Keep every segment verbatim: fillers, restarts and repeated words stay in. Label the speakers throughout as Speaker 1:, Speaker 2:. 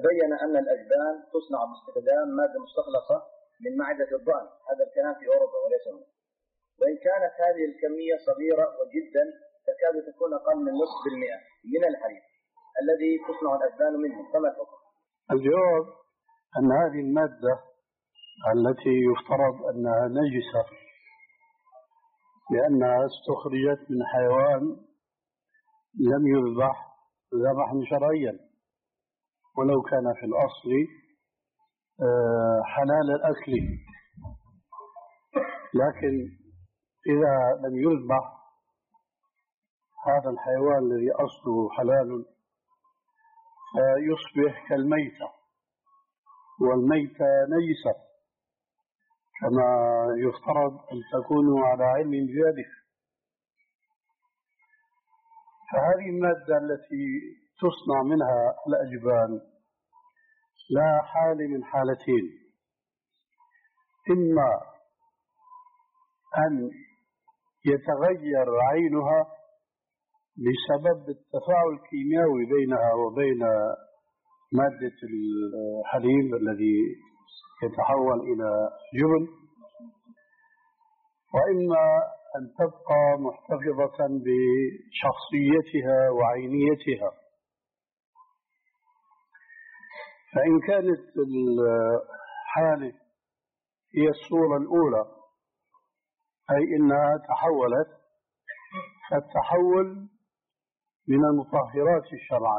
Speaker 1: وبين أن الأجبان تصنع باستخدام مادة مستخلصة من معدة الضأن، هذا الكلام في أوروبا وليس هنا. وإن كانت هذه الكمية صغيرة وجدا تكاد تكون أقل من نصف المئة من الحليب الذي تصنع الأجبان منه، فما الحكم؟
Speaker 2: الجواب أن هذه المادة التي يفترض أنها نجسة لأنها استخرجت من حيوان لم يذبح ذبحا شرعيا، ولو كان في الأصل حلال الأكل، لكن إذا لم يذبح هذا الحيوان الذي أصله حلال فيصبح كالميتة، والميتة نجسة كما يفترض أن تكونوا على علم بذلك. فهذه المادة التي تصنع منها الأجبان لا حال من حالتين: إما أن يتغير عينها بسبب التفاعل الكيميائي بينها وبين مادة الحليب الذي يتحول إلى جبن، وإما أن تبقى محتفظة بشخصيتها وعينيتها. فإن كانت الحالة هي الصورة الأولى، أي إنها تحولت، فالتحول من المطهرات شرعا،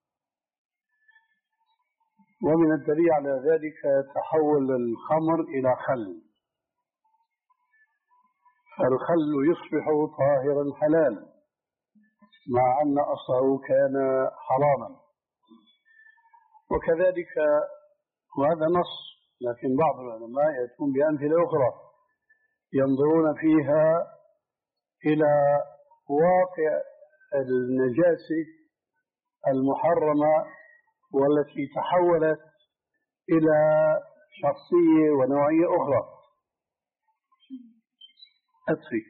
Speaker 2: ومن الدليل على ذلك تحول الخمر إلى خل، فالخل يصبح طاهرا حلالا مع أن أصله كان حراما. وكذلك، وهذا نص، لكن بعض العلماء يأتون بأمثلة أخرى ينظرون فيها إلى واقع النجاسة المحرمة والتي تحولت إلى شخصية ونوعية أخرى. أطفي.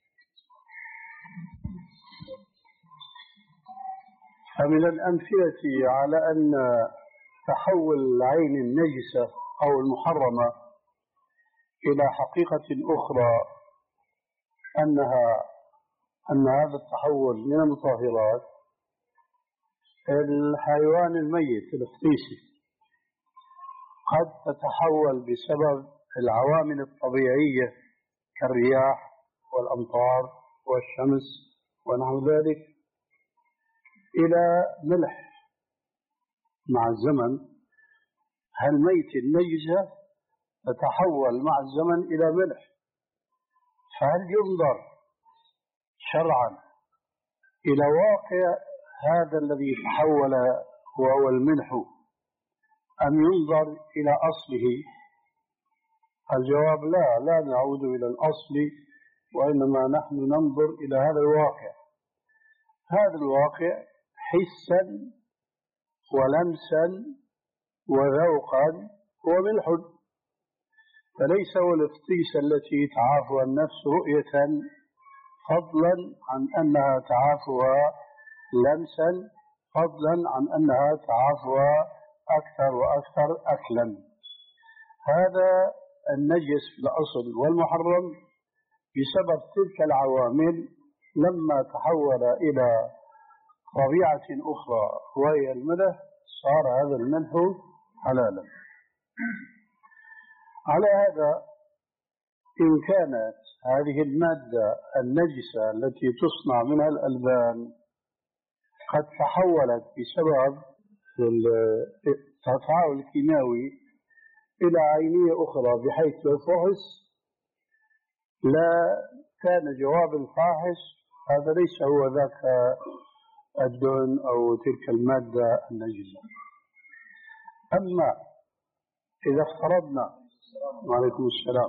Speaker 2: فمن الأمثلة على أن تحول العين النجسة أو المحرمة إلى حقيقة أخرى أنها أن هذا التحول من المطهرات الحيوان الميت الفتيسي قد تتحول بسبب العوامل الطبيعية كالرياح والأمطار والشمس ونحو ذلك إلى ملح مع الزمن. هالميت النجسة تتحول مع الزمن إلى ملح، فهل ينظر شرعا إلى واقع هذا الذي تحول وهو الملح أم ينظر إلى أصله؟ الجواب لا، لا نعود إلى الأصل، وإنما نحن ننظر إلى هذا الواقع. هذا الواقع حسا ولمسا وذوقا هو ملح، فليس هو الفتيسة التي تعافها النفس رؤية فضلا عن أنها تعافها لمسا، فضلا عن أنها تعافها أكثر وأكثر أكلا. هذا النجس في الأصل والمحرم بسبب تلك العوامل لما تحول إلى طبيعة أخرى وهي الملح صار هذا الملح حلالا. على هذا إن كانت هذه المادة النجسة التي تصنع منها الألبان قد تحولت بسبب التفاعل الكيميائي إلى عينية أخرى بحيث لو فحص لا كان جواب الفاحص هذا ليس هو ذاك الدهن أو تلك المادة النجسة. أما إذا افترضنا وعليكم السلام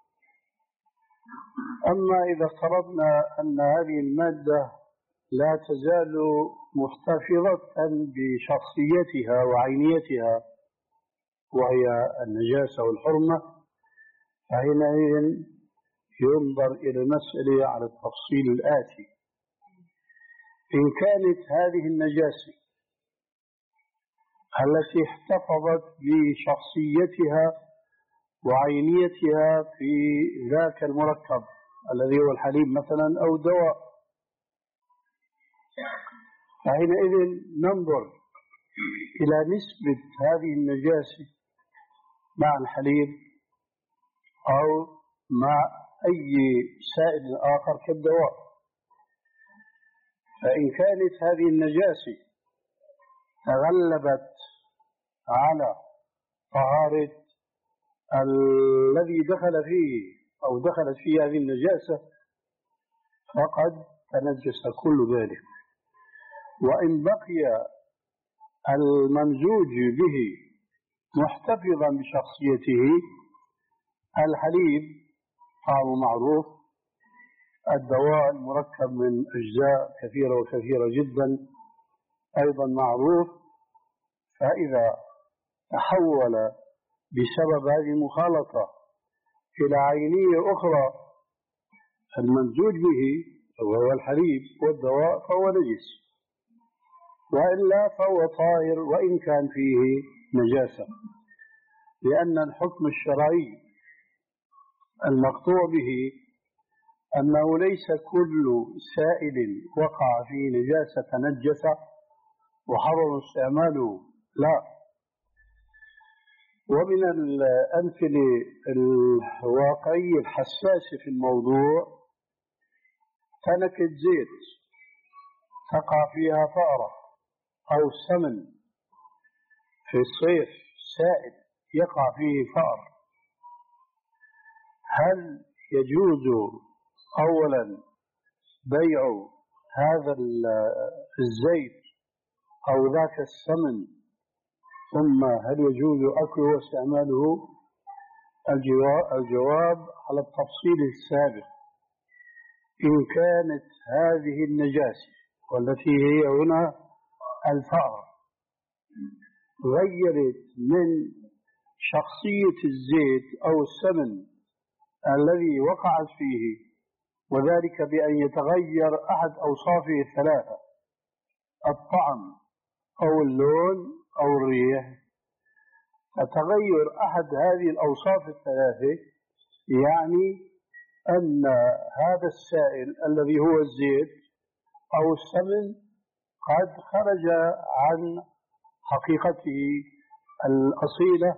Speaker 2: أما إذا افترضنا أن هذه المادة لا تزال محتفظة بشخصيتها وعينيتها وهي النجاسة والحرمة، فحينئذ ينظر إلى المسألة على التفصيل الآتي: إن كانت هذه النجاسة التي احتفظت بشخصيتها وعينيتها في ذاك المركب الذي هو الحليب مثلا أو دواء. فحينئذ ننظر إلى نسبة هذه النجاسة مع الحليب أو مع أي سائل آخر كالدواء. فإن كانت هذه النجاسة تغلبت على طهارة الذي دخل فيه أو دخلت فيه هذه النجاسة فقد تنجس كل ذلك. وإن بقي الممزوج به محتفظا بشخصيته، الحليب طعمه معروف، الدواء المركب من أجزاء كثيرة وكثيرة جدا أيضا معروف، فإذا تحول بسبب هذه المخالطة إلى عينية أخرى الممزوج به وهو الحليب والدواء فهو نجس، وإلا فهو طاهر وإن كان فيه نجاسة، لأن الحكم الشرعي المقطوع به أنه ليس كل سائل وقع فيه نجاسة تنجس وحرم استعماله، لا. ومن الأمثلة الواقعية الحساسة في الموضوع تنكة زيت تقع فيها فأرة أو سمن في الصيف سائل يقع فيه فأر، هل يجوز أولا بيع هذا الزيت أو ذاك السمن، ثم هل يجوز أكله واستعماله؟ الجواب على التفصيل السابق. إن كانت هذه النجاسة والتي هي هنا الفأر غيرت من شخصية الزيت أو السمن الذي وقعت فيه، وذلك بأن يتغير أحد أوصافه الثلاثة، الطعم أو اللون أو الريح، فتغير أحد هذه الأوصاف الثلاثة يعني أن هذا السائل الذي هو الزيت أو السمن قد خرج عن حقيقته الأصيلة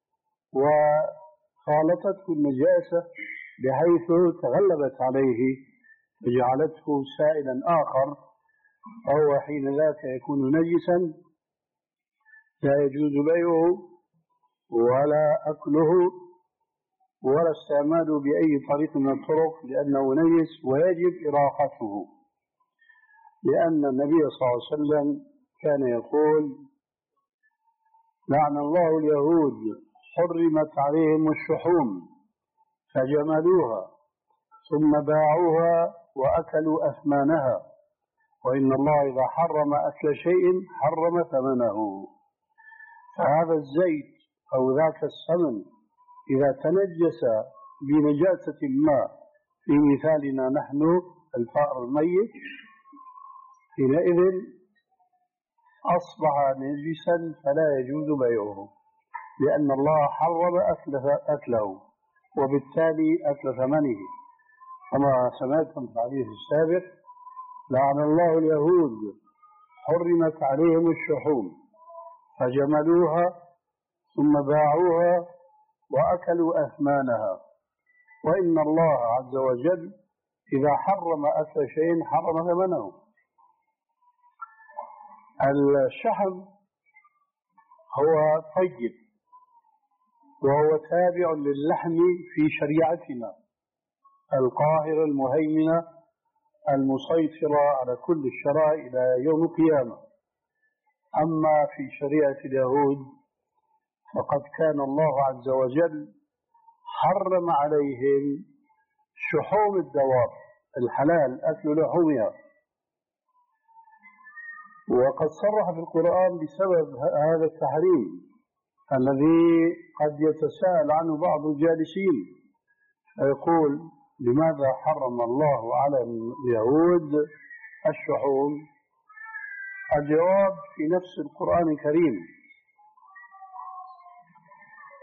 Speaker 2: وخالطته النجاسة بحيث تغلبت عليه وجعلته سائلا آخر، فهو حين ذاك يكون نجسا لا يجوز بيعه ولا أكله ولا استعماله بأي طريق من الطرق، لأنه نجس ويجب إراقته. لأن النبي صلى الله عليه وسلم كان يقول: لعن الله اليهود حرمت عليهم الشحوم فجملوها ثم باعوها وأكلوا أثمانها، وإن الله إذا حرم أكل شيء حرم ثمنه. فهذا الزيت أو ذاك السمن إذا تنجس بنجاسة ما، في مثالنا نحن الفأر الميت، حينئذ أصبح نجسا فلا يجوز بيعه، لأن الله حرم أكله وبالتالي أكل ثمنه، كما سمعتم في الحديث السابق: لعن الله اليهود حرمت عليهم الشحوم فجملوها ثم باعوها وأكلوا أثمانها، وإن الله عز وجل إذا حرم أكل شيء حرم ثمنه. الشحم هو طيب وهو تابع للحم في شريعتنا القاهرة المهيمنة المسيطرة على كل الشرائع إلى يوم القيامة. أما في شريعة اليهود فقد كان الله عز وجل حرم عليهم شحوم الدواب الحلال أكل لحومها، وقد صرح في القرآن بسبب هذا التحريم الذي قد يتساءل عنه بعض الجالسين، فيقول: لماذا حرم الله على اليهود الشحوم؟ الجواب في نفس القرآن الكريم: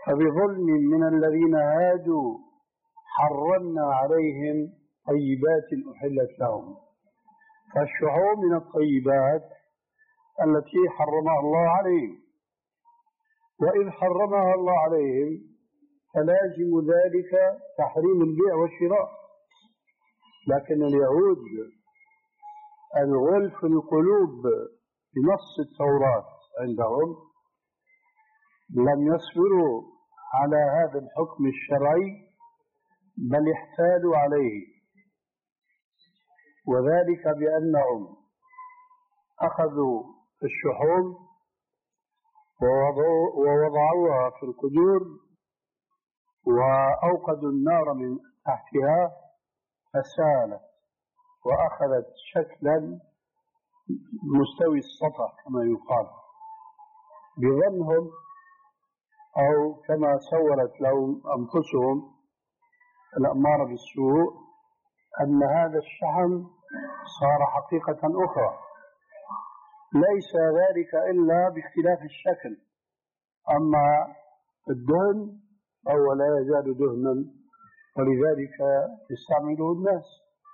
Speaker 2: فبظلم من الذين هادوا حرمنا عليهم طيبات أحلت لهم. فالشحوم من الطيبات التي حرمها الله عليهم، وإذ حرمها الله عليهم فلازم ذلك تحريم البيع والشراء. لكن اليهود الغلف القلوب بنص التوراة عندهم لم يصبروا على هذا الحكم الشرعي بل احتالوا عليه، وذلك بأنهم أخذوا الشحوم ووضعوها في القدور وأوقدوا النار من تحتها فسالت وأخذت شكلا مستوي السطح كما يقال، بظنهم أو كما سولت لهم أنفسهم الأمارة بالسوء أن هذا الشحم صار حقيقة أخرى، ليس ذلك إلا باختلاف الشكل. أما الدهن فهو لا يزال دهنا، ولذلك يستعمله الناس.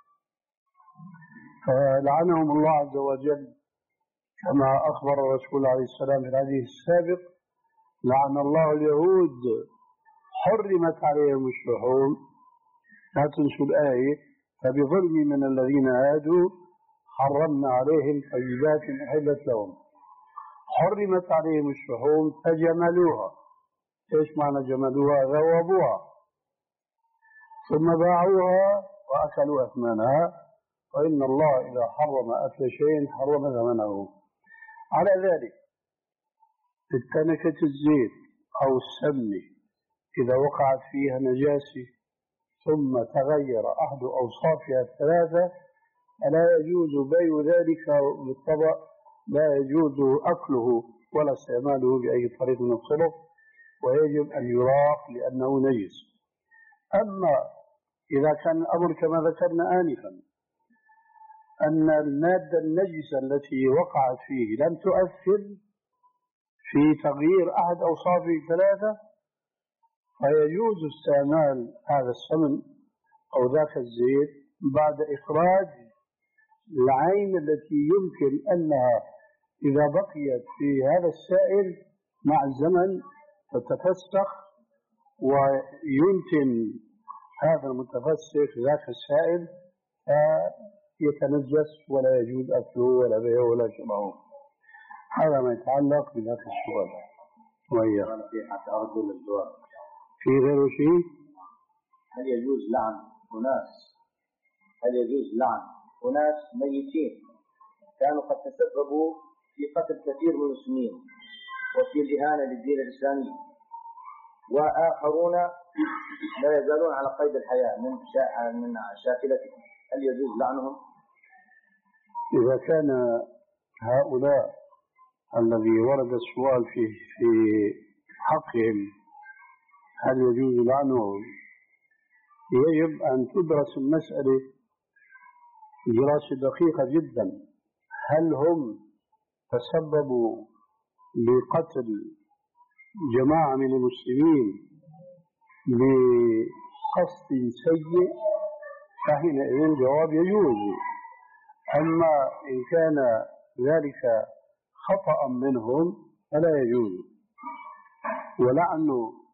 Speaker 2: فلعنهم الله عز وجل كما أخبر الرسول عليه السلام في الحديث السابق: لعن الله اليهود حرمت عليهم الشحوم. لا تنسوا الآية: فبظلم من الذين هادوا حرمنا عليهم طيبات أحلت لهم. حرمت عليهم الشحوم فجملوها. ايش معنى جملوها؟ ذوبوها ثم باعوها وأكلوا أثمانها، وإن الله إذا حرم أكل شيء حرم ثمنه. على ذلك التنكة الزيت أو السمنة إذا وقعت فيها نجاسة ثم تغير أحد أوصافها الثلاثة فلا يجوز بيع ذلك بالطبع، لا يجوز أكله ولا استعماله بأي طريق من الطرق، ويجب أن يراق لأنه نجس. أما إذا كان الأمر كما ذكرنا آنفا أن المادة النجسة التي وقعت فيه لم تؤثر في تغيير أحد أوصافه الثلاثة فيجوز استعمال هذا السمن أو ذاك الزيت بعد إخراج العين التي يمكن أنها إذا بقيت في هذا السائل مع الزمن تتفسخ وينتن هذا المتفسخ ذاك السائل فيتنجس ولا يجوز أكله ولا بيعه ولا شرعه. هذا ما يتعلق بذاك السؤال. وهي في غير شيء:
Speaker 1: هل يجوز لعن أناس هل يجوز لعن أناس ميتين كانوا قد تسببوا في قتل كثير من المسلمين وفي الإهانة للدين الإسلامي، وآخرون لا يزالون على قيد الحياة من شا... من شاكلتهم، هل يجوز لعنهم؟
Speaker 2: إذا كان هؤلاء الذي ورد السؤال فيه في حقهم هل يجوز لعنهم، يجب أن تدرس المسألة دراسة دقيقة جدا. هل هم تسببوا بقتل جماعة من المسلمين بقصد سيء؟ فحينئذ الجواب يجوز. أما إن كان ذلك خطأ منهم فلا يجوز. ولعن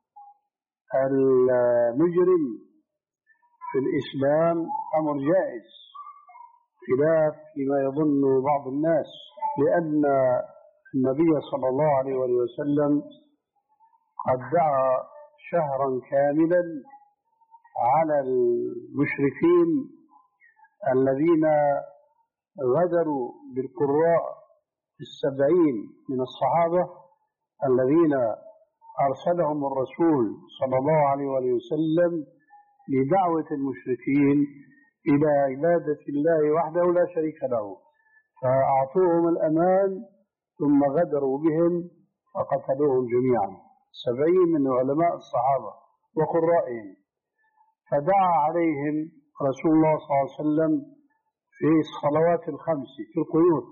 Speaker 2: المجرم في الإسلام أمر جائز خلاف فيما يظن بعض الناس، لأن النبي صلى الله عليه وسلم قد دعا شهرا كاملا على المشركين الذين غدروا بالقراء السبعين من الصحابة الذين أرسلهم الرسول صلى الله عليه وسلم لدعوة المشركين إلى عبادة الله وحده لا شريك له، فأعطوهم الأمان ثم غدروا بهم فقتلوهم جميعا، سبعين من علماء الصحابة وقرائهم. فدعا عليهم رسول الله صلى الله عليه وسلم في الصلوات الخمس في القنوت،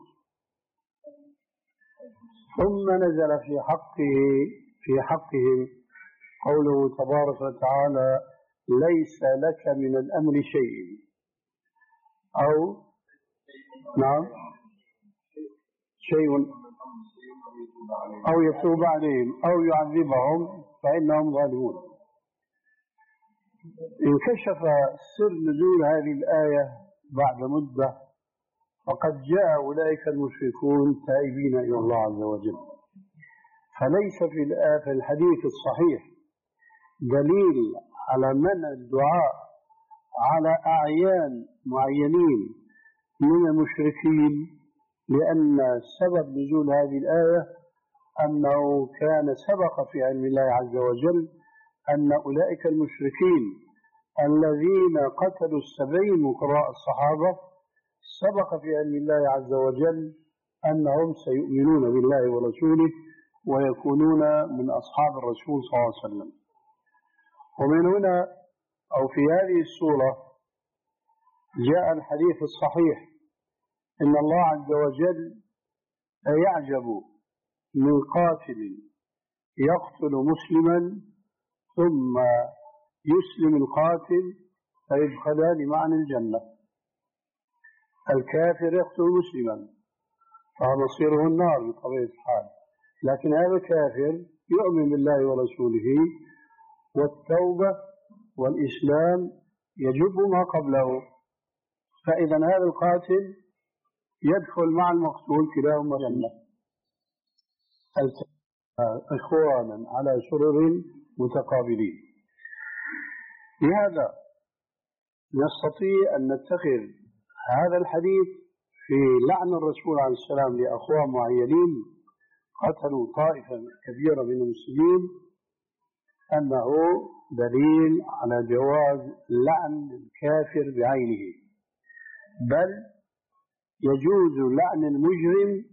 Speaker 2: ثم نزل في حقه في حقهم قوله تبارك وتعالى ليس لك من الأمر شيء، أو نعم شيء أو يتوب عليهم أو يعذبهم فإنهم ظالمون. انكشف سر نزول هذه الآية بعد مدة، فقد جاء أولئك المشركون تائبين إلى الله عز وجل. فليس في الحديث الصحيح دليل على منع الدعاء على أعيان معينين من المشركين، لأن سبب نزول هذه الآية أنه كان سبق في علم الله عز وجل أن أولئك المشركين الذين قتلوا السبعين من قراء الصحابة سبق في علم الله عز وجل أنهم سيؤمنون بالله ورسوله ويكونون من أصحاب الرسول صلى الله عليه وسلم. ومن هنا أو في هذه السورة جاء الحديث الصحيح إن الله عز وجل يعجب من قاتل يقتل مسلما ثم يسلم القاتل فيدخلان معا الجنة. الكافر يقتل مسلما فمصيره النار بطبيعة الحال، لكن هذا الكافر يؤمن بالله ورسوله والتوبة والإسلام يجب ما قبله، فإذا هذا القاتل يدخل مع المقتول كلاهما الجنة إخوانا على سرر متقابلين. لهذا نستطيع أن نتخذ هذا الحديث في لعن الرسول عليه السلام لأخوان معينين قتلوا طائفة كبيرة من المسلمين أنه دليل على جواز لعن الكافر بعينه، بل يجوز لعن المجرم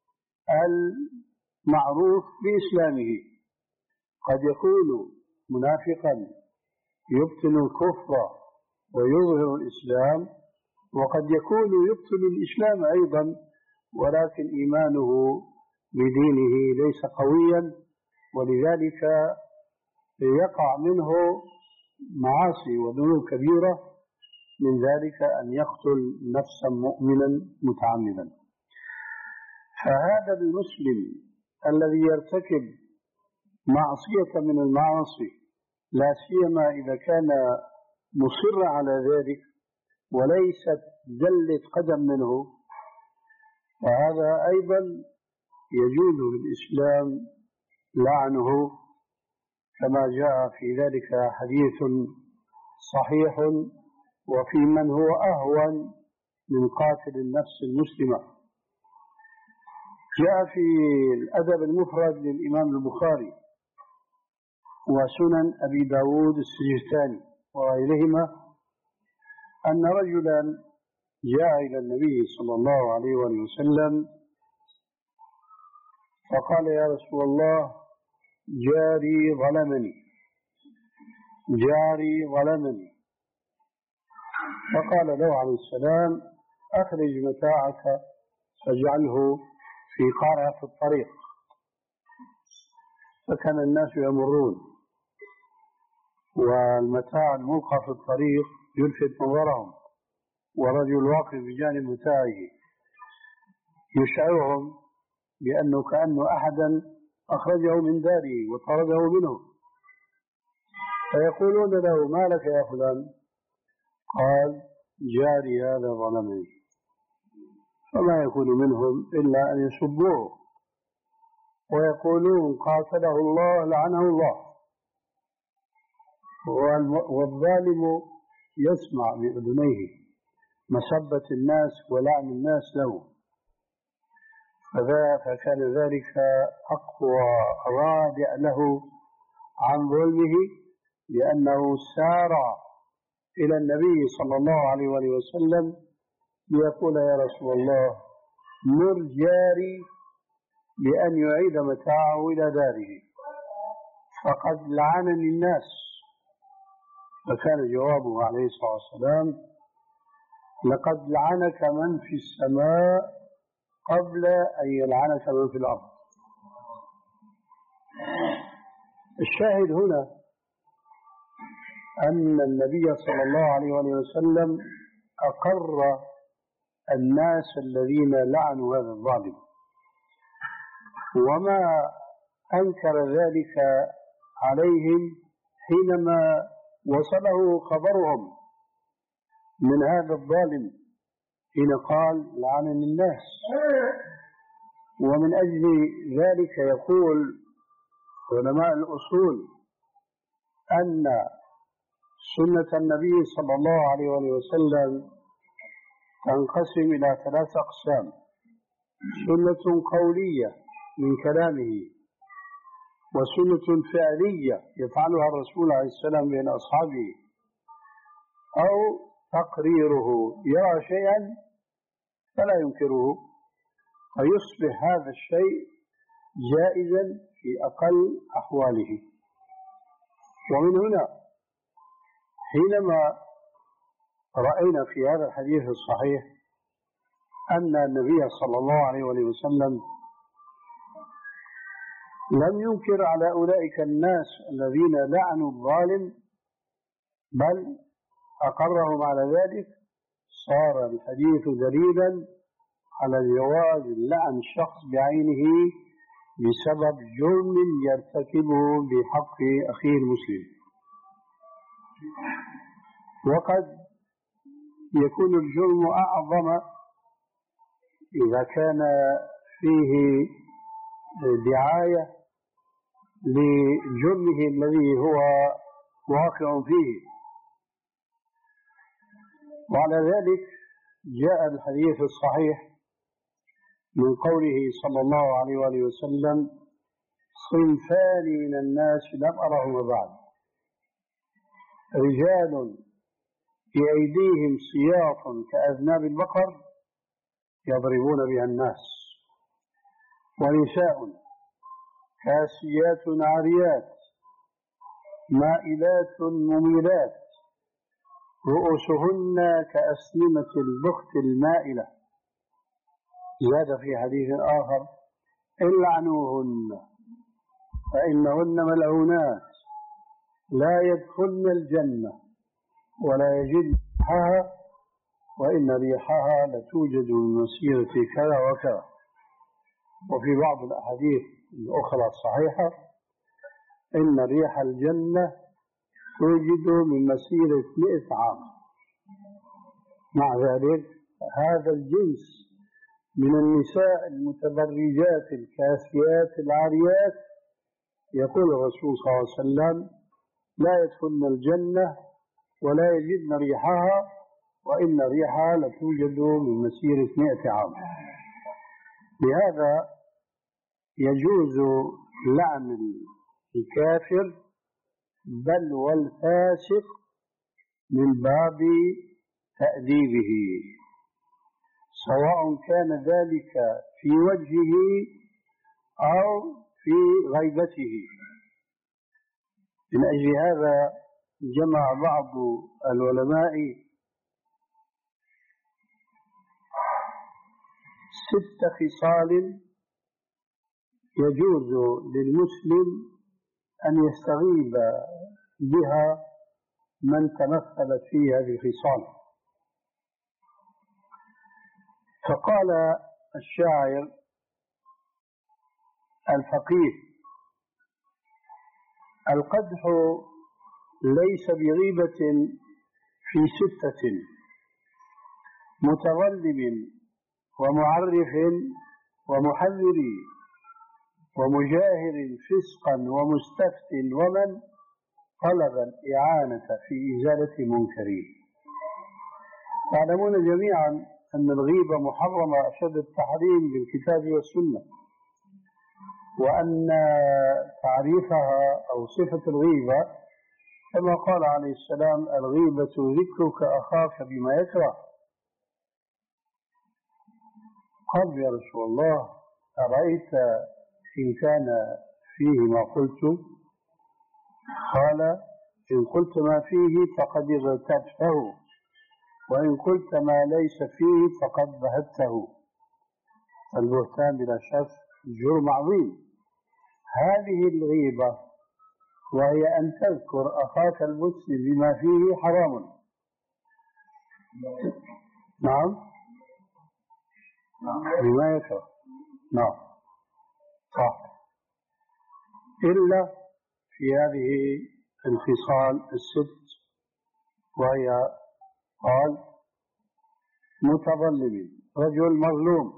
Speaker 2: المعروف بإسلامه. قد يكون منافقا يبطن الكفر ويظهر الإسلام، وقد يكون يبطن الإسلام أيضا ولكن إيمانه بدينه ليس قويا، ولذلك يقع منه معاصي وذنوب كبيرة، من ذلك أن يقتل نفسا مؤمنا متعمدا. فهذا المسلم الذي يرتكب معصية من المعاصي لا سيما إذا كان مصر على ذلك وليست زلة قدم منه، فهذا أيضا يجوز بالإسلام لعنه، كما جاء في ذلك حديث صحيح وفي من هو أهون من قاتل النفس المسلمة. جاء في الأدب المفرد للإمام البخاري وسنن أبي داود السجستاني وغيرهما أن رجلا جاء إلى النبي صلى الله عليه وسلم فقال يا رسول الله جاري ظلمني جاري ظلمني فقال له عليه السلام أخرج متاعك فاجعله في قارعة الطريق. فكان الناس يمرون والمتاع الملقى في الطريق يلفت نظرهم، ورجل واقف بجانب متاعه يشعرهم بأنه كأنه أحدا أخرجه من داره وطرده منه، فيقولون له ما لك يا فلان؟ قال جاري هذا ظلمني. فما يكون منهم إلا أن يسبوه ويقولون قاتله الله لعنه الله، والظالم يسمع بأذنيه مسبة الناس ولعن الناس له، فكان ذلك أقوى رادع له عن ظلمه، لأنه سار إلى النبي صلى الله عليه وسلم ليقول يا رسول الله مر جاري بأن يعيد متاعه إلى داره فقد لعنني الناس. فكان جوابه عليه الصلاة والسلام لقد لعنك من في السماء قبل أن يلعنك من في الأرض. الشاهد هنا أن النبي صلى الله عليه وسلم أقر الناس الذين لعنوا هذا الظالم، وما أنكر ذلك عليهم حينما وصله خبرهم من هذا الظالم حين قال لعنني الناس. ومن أجل ذلك يقول علماء الأصول أن سنة النبي صلى الله عليه وسلم تنقسم إلى ثلاث أقسام: سنة قولية من كلامه، وسنة فعلية يفعلها الرسول عليه السلام بين أصحابه، أو تقريره، يرى شيئا فلا ينكره فيصبح هذا الشيء جائزا في أقل أحواله. ومن هنا حينما رأينا في هذا الحديث الصحيح أن النبي صلى الله عليه وسلم لم ينكر على أولئك الناس الذين لعنوا الظالم، بل أقرهم على ذلك، صار الحديث دليلا على جواز لعن الشخص بعينه بسبب جرم يرتكبه بحق أخيه المسلم. وقد يكون الجرم أعظم إذا كان فيه دعاية لجرمه الذي هو واقع فيه. وعلى ذلك جاء الحديث الصحيح من قوله صلى الله عليه وآله وسلم: صنفان من الناس لم أرهما بعد، رجال في أيديهم سياط كأذناب البقر يضربون بها الناس، ونساء كاسيات عاريات مائلات مميلات رؤوسهن كأسنمة البخت المائلة. زاد في حديث آخر: العنوهن فإنهن ملعونات لا يدخلن الجنة ولا يجدن ريحها وإن ريحها لتوجد من مسيرة كذا وكذا. وفي بعض الأحاديث الأخرى الصحيحة: إن ريح الجنة توجد من مسيرة مئة عام. مع ذلك هذا الجنس من النساء المتبرجات الكاسيات العاريات يقول الرسول صلى الله عليه وسلم: لا يدخلن الجنة ولا يجدن ريحها وإن ريحها لتوجد من مسيرة مئة عام. لهذا يجوز لعن الكافر بل والفاسق من باب تأديبه، سواء كان ذلك في وجهه أو في غيبته. من أجل هذا جمع بعض العلماء ست خصال يجوز للمسلم أن يستغيب بها من تمثلت فيه هذه الخصال. فقال الشاعر الفقيه: القدح ليس بغيبة في ستة: متظلم ومعرف ومحذر ومجاهر فسقا ومستفت ومن طلب الإعانة في إزالة منكره. تعلمون جميعا أن الغيبة محرمة أشد التحريم بالكتاب والسنة، وأن تعريفها أو صفة الغيبة كما قال عليه السلام: الغيبة ذكرك أخاك بما يكره. قال: يا رسول الله، أرأيت إن كان فيه ما قلت؟ قال: إن قلت ما فيه فقد اغتبته، وإن قلت ما ليس فيه فقد بهته. البهتان بلا شك جرم عظيم. هذه الغيبة وهي أن تذكر أخاك المسلم بما فيه حرام. نعم بما يكره. نعم صح، إلا في هذه الخصال الست، وهي قال متظلم، رجل مظلوم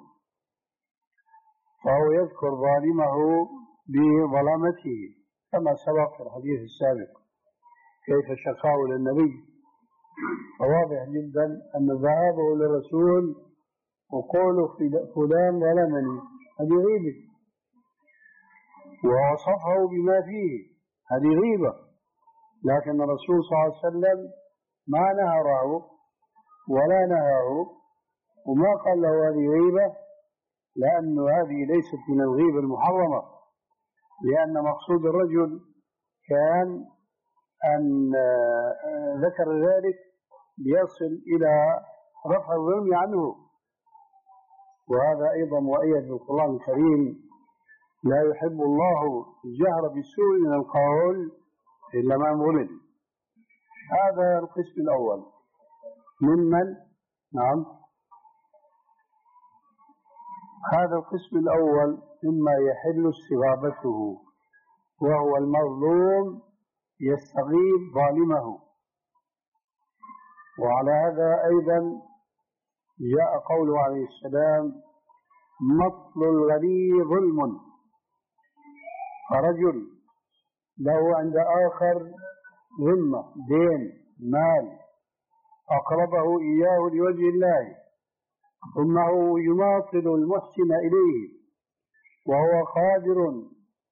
Speaker 2: فهو يذكر ظالمه بظلامته كما سبق في الحديث السابق كيف شكاه للنبي. فواضح جدا أن ذهابه للرسول وقوله فلان ظلمني هذه غيبة، ووصفه بما فيه هذه غيبة، لكن الرسول صلى الله عليه وسلم ما نهره ولا نهاه وما قال له هذه غيبة، لأن هذه ليست من الغيبة المحرمة، لأن مقصود الرجل كان أن ذكر ذلك ليصل إلى رفع الظلم عنه. وهذا أيضا مؤيد بالقرآن الكريم: لا يحب الله الجهر بالسوء من القول إلا من ظلم. هذا القسم الأول ممن نعم هذا القسم الأول مما يحل استغاثته، وهو المظلوم يستغيث ظالمه. وعلى هذا أيضا جاء قوله عليه السلام: مطل الغني ظلم. فرجل له عند آخر ذمة دين مال أقربه إياه لوجه الله، ثم هو يماطل المحسن إليه وهو قادر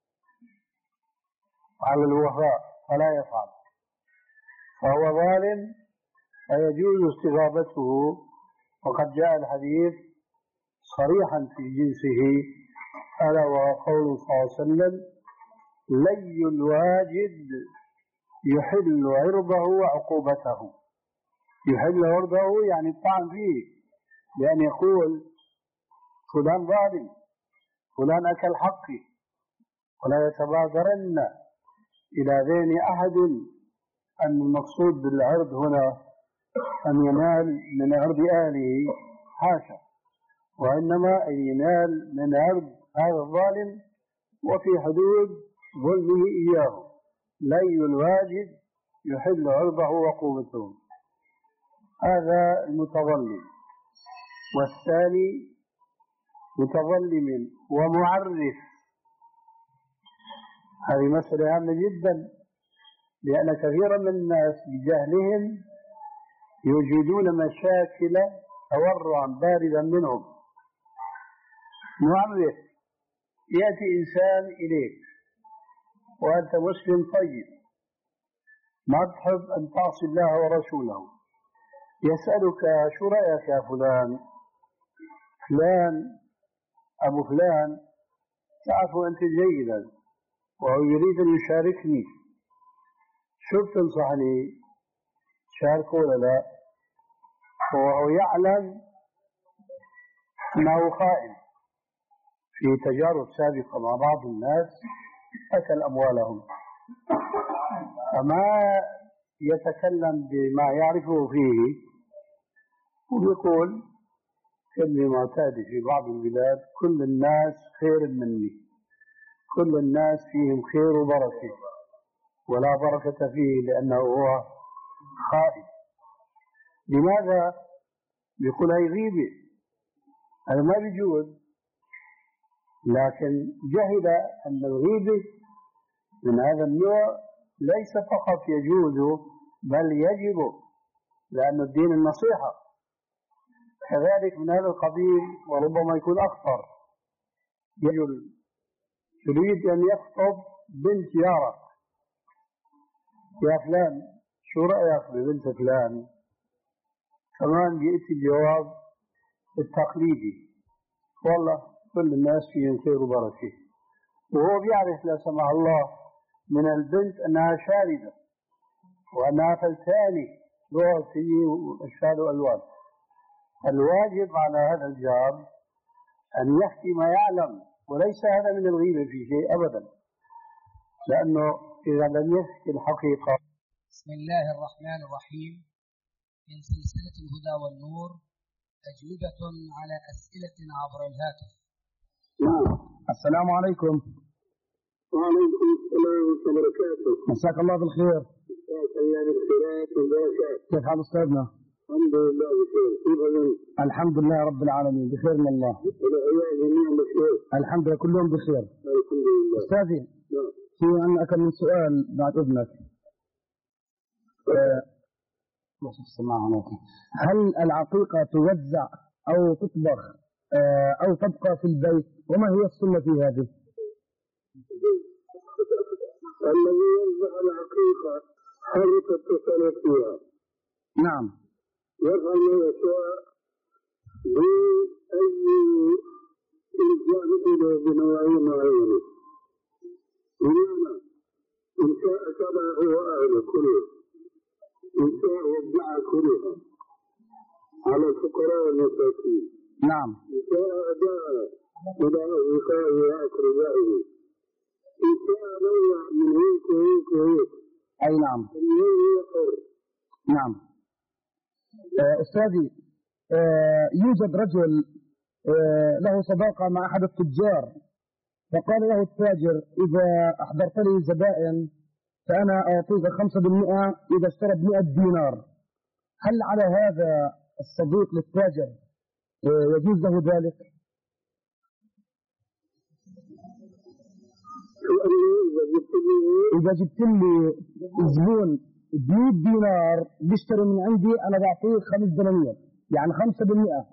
Speaker 2: على الوفاء فلا يفعل، فهو ظالم فيجوز استغاثته. وقد جاء الحديث صريحا في جنسه، ألا وقوله صلى الله عليه وسلم: لي الواجد يحل عرضه وعقوبته. يحل عرضه يعني الطعن فيه، لأن يقول فلان ظالم، فلان أكل حقي، ولا يتبادرن إلى ذهن أحد أن المقصود بالعرض هنا أن ينال من عرض أهله، حاشا، وإنما أن ينال من عرض هذا الظالم وفي حدود ظلمه إياه. لي الواجد يحل عرضه وعقوبته، هذا المتظلم. والثاني متظلم ومعرف. هذه مسألة هامة جدا، لأن كثيرا من الناس بجهلهم يوجدون مشاكل تورعا باردا منهم. معرف: يأتي إنسان إليك وأنت مسلم طيب ما تحب أن تعصي الله ورسوله، يسألك: شو رأيك يا فلان؟ فلان أبو فلان تعرف أنت جيدا وهو يريد أن يشاركني، شو بتنصحني؟ شاركه ولا لا؟ وهو يعلم أنه خائن. في تجارب سابقة مع بعض الناس أكل أموالهم، فما يتكلم بما يعرفه فيه، ويقول كلمة معتادة في بعض البلاد: كل الناس خير مني، كل الناس فيهم خير وبركة، ولا بركة فيه لأنه هو خائن. لماذا؟ يقول هي غيبة، هذا ما بيجوز، لكن جهل أن الغيبة من هذا النوع ليس فقط يجوز بل يجب، لأن الدين النصيحة. كذلك من هذا القبيل، وربما يكون أخطر: رجل يريد أن يخطب بنت يارك: يا فلان شو رأيك ببنت فلان؟ كمان بيأتي الجواب التقليدي: والله كل الناس فيهم خير وبركة، وهو بيعرف لا سمح الله من البنت أنها شاردة وأنها فلتانة لغة فيه وأشكال وألوان. الواجب على هذا الجار أن يحكي ما يعلم، وليس هذا من الغيبة في شيء أبدا، لأنه إذا لم يحكي الحقيقة.
Speaker 3: بسم الله الرحمن الرحيم. من سلسلة الهدى والنور أجوبة على أسئلة عبر الهاتف.
Speaker 4: نعم. السلام عليكم.
Speaker 5: وعليكم السلام ورحمة الله وبركاته.
Speaker 4: مساك الله بالخير.
Speaker 5: مساك الله بالخيرات والبركات.
Speaker 4: كيف حال أستاذنا؟
Speaker 5: الحمد لله بخير. كيف أنت؟
Speaker 4: الحمد لله رب العالمين بخير من الله.
Speaker 5: والعيال جميعا بخير.
Speaker 4: الحمد لله كلهم بخير.
Speaker 5: الحمد لله.
Speaker 4: أستاذي.
Speaker 5: نعم.
Speaker 4: في عندنا كم من سؤال بعد إذنك. أه... هل العقيقة توزع أو تطبخ أه... أو تبقى في البيت؟ وما هي السنة في هذه؟
Speaker 5: الذي يوزع العقيقة حركة التصرف فيها.
Speaker 4: نعم.
Speaker 5: يفعل ما يشاء بأي إلزام بنوعية معينة. بمعنى إن شاء تبعه وأهله كله، إن شاء وزع كلها على الفقراء والمساكين.
Speaker 4: نعم.
Speaker 5: إن شاء أداء إلى أصدقائه وأقربائه. إن شاء نوع من هيك وهيك وهيك.
Speaker 4: أي نعم. نعم. أستاذي أه يوجد رجل أه له صداقة مع أحد التجار، فقال له التاجر إذا أحضرت لي زبائن فأنا أعطيك خمسة بالمئة إذا اشترى بمئة دينار. هل على هذا الصديق للتاجر أه يجوز له ذلك؟ إذا جبت لي زبون بمئة دينار بيشتري من عندي أنا بعطيه خمس دنانير، يعني خمسة بالمئة.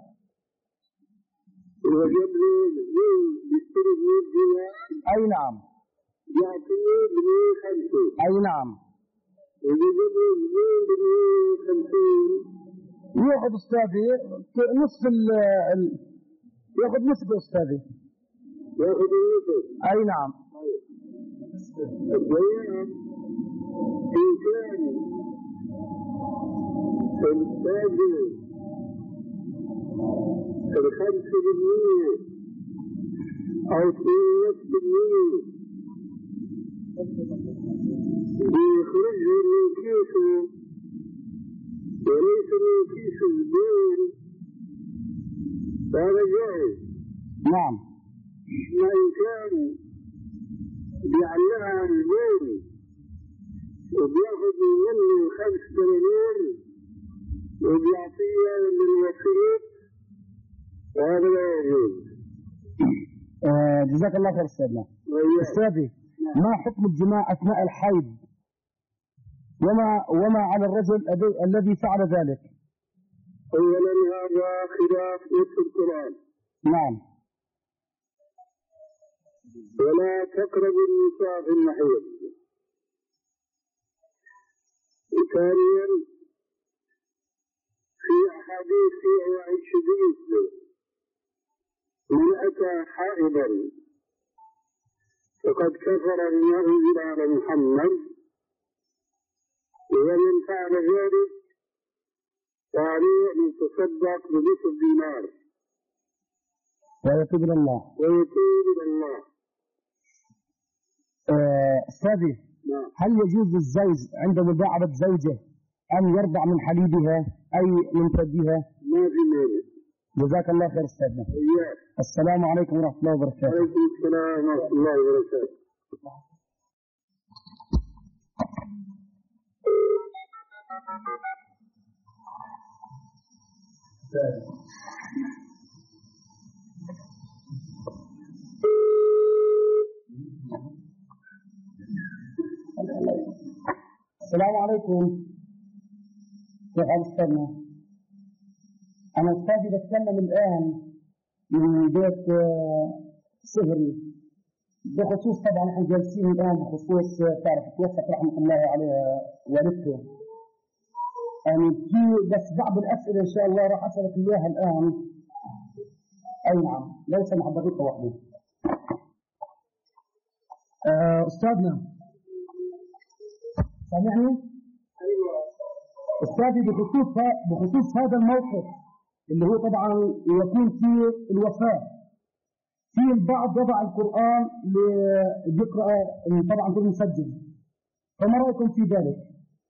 Speaker 5: إذا جاب لي زبون بيشتري بمئة دينار.
Speaker 4: أي نعم.
Speaker 5: يعطيه بمئة خمسين.
Speaker 4: أي نعم.
Speaker 5: إذا جاب لي زبون بمئة خمسين
Speaker 4: يأخذ أستاذي نصف ال ال يأخذ نصف أستاذي.
Speaker 5: يأخذ النصف.
Speaker 4: أي نعم.
Speaker 5: الضياء إن كان التاجر الخمسة بالمية أو اثنين بالمية بيخرجه من كيسه وليس من كيس الزبون فهذا جائز.
Speaker 4: نعم.
Speaker 5: ما إن كان بيعلمها الزبون وبياخذ منه خمس دنانير وبيعطيها للوسيط وهذا لا يجوز.
Speaker 4: آه جزاك الله خير أستاذنا. أستاذي ما حكم الجماع أثناء الحيض؟ وما وما على الرجل الذي فعل ذلك؟
Speaker 5: أولا هذا خلاف نص القرآن.
Speaker 4: نعم.
Speaker 5: ولا تقربوا النساء في المحيض. ثانيا في أحاديث فيها وعيد شديد من أتى حائضا فقد كفر بما أنزل على محمد، ومن فعل ذلك فعليه أن يتصدق بنصف دينار
Speaker 4: ويتوب إلى الله.
Speaker 5: ويتوب إلى الله.
Speaker 4: أستاذي
Speaker 5: نعم.
Speaker 4: هل يجوز للزوج عند مداعبة زوجه أن يرضع من حليبها أي من ثديها؟
Speaker 5: ما في مانع.
Speaker 4: جزاك الله خير أستاذنا.
Speaker 5: إياك.
Speaker 4: السلام عليكم ورحمة الله وبركاته.
Speaker 5: وعليكم السلام ورحمة الله وبركاته.
Speaker 4: السلام عليكم. كيف حال أستاذنا؟ أنا أستاذي بتكلم الآن من بيت سهري بخصوص، طبعا احنا جالسين الآن بخصوص تعرف توفت رحمة الله عليها والدته، يعني في بس بعض الأسئلة إن شاء الله راح أسألك إياها الآن. أي نعم لو سمح دقيقة واحدة. أه أستاذنا سامعني؟
Speaker 5: أيوة.
Speaker 4: أستاذي بخصوص بخصوص هذا الموقف اللي هو طبعا يكون فيه الوفاة، في البعض يضع القرآن ليقرأ طبعا غير مسجل، فما رأيكم في ذلك؟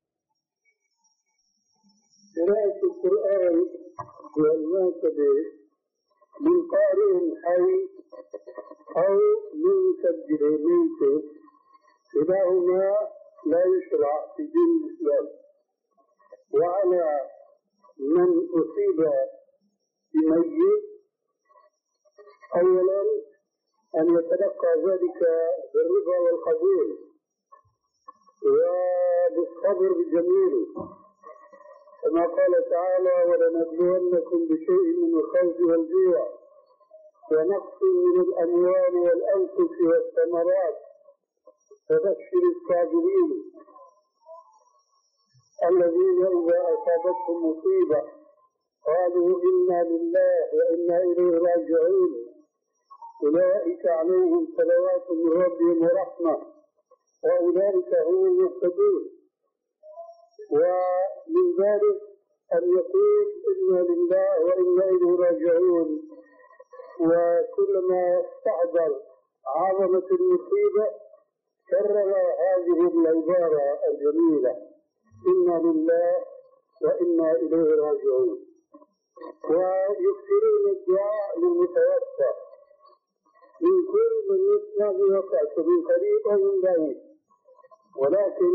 Speaker 5: قراءة القرآن والمناسبة من قارئ حي أو من مسجل ميت كلاهما لا يشرع في دين الإسلام. وعلى من أصيب بميت أولا أن يتلقى ذلك بالرضا والقبول وبالصبر بجميله، كما قال تعالى: ولنبلونكم بشيء من الخوف والجوع ونقص من الأموال والأنفس والثمرات فبشر الصابرين الذين إذا أصابتهم مصيبة قالوا إنا لله وإنا إليه راجعون أولئك عليهم صلوات من ربهم ورحمة وأولئك هم المهتدون. ومن ذلك أن يقول إنا لله وإنا إليه راجعون، وكلما استحضر عظمة المصيبة كرر هذه العبارة الجميلة: إنا لله وإنا إليه راجعون. ويكثرون الدعاء للمتوفى من كل من يسمع بوقعته من قريب أو من بعيد، ولكن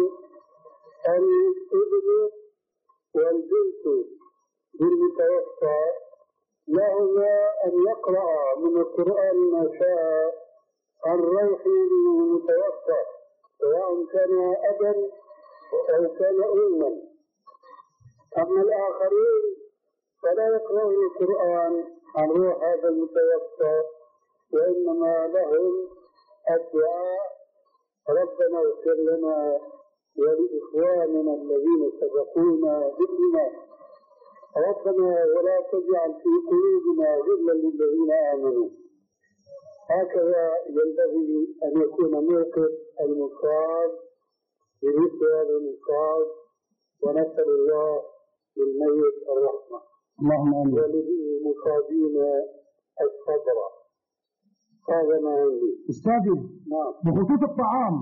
Speaker 5: الابن والبنت بالمتوفى لهما أن يقرأ من القرآن ما شاء عن روح المتوفى، سواء كان أبا أو كان أما. أما الآخرين فلا يقرأون القرآن عن روح هذا المتوفى، وإنما لهم الدعاء: ربنا اغفر لنا ولإخواننا الذين سبقونا بالإيمان، ربنا ولا تجعل في قلوبنا غلا للذين آمنوا. هكذا ينبغي أن يكون موقف المصاب بمثل هذا المصاب، ونسأل الله للميت الرحمة
Speaker 4: اللهم آمين.
Speaker 5: وللمصابين الصبر. هذا ما عندي.
Speaker 4: أستاذي،
Speaker 5: نعم.
Speaker 4: بخصوص الطعام،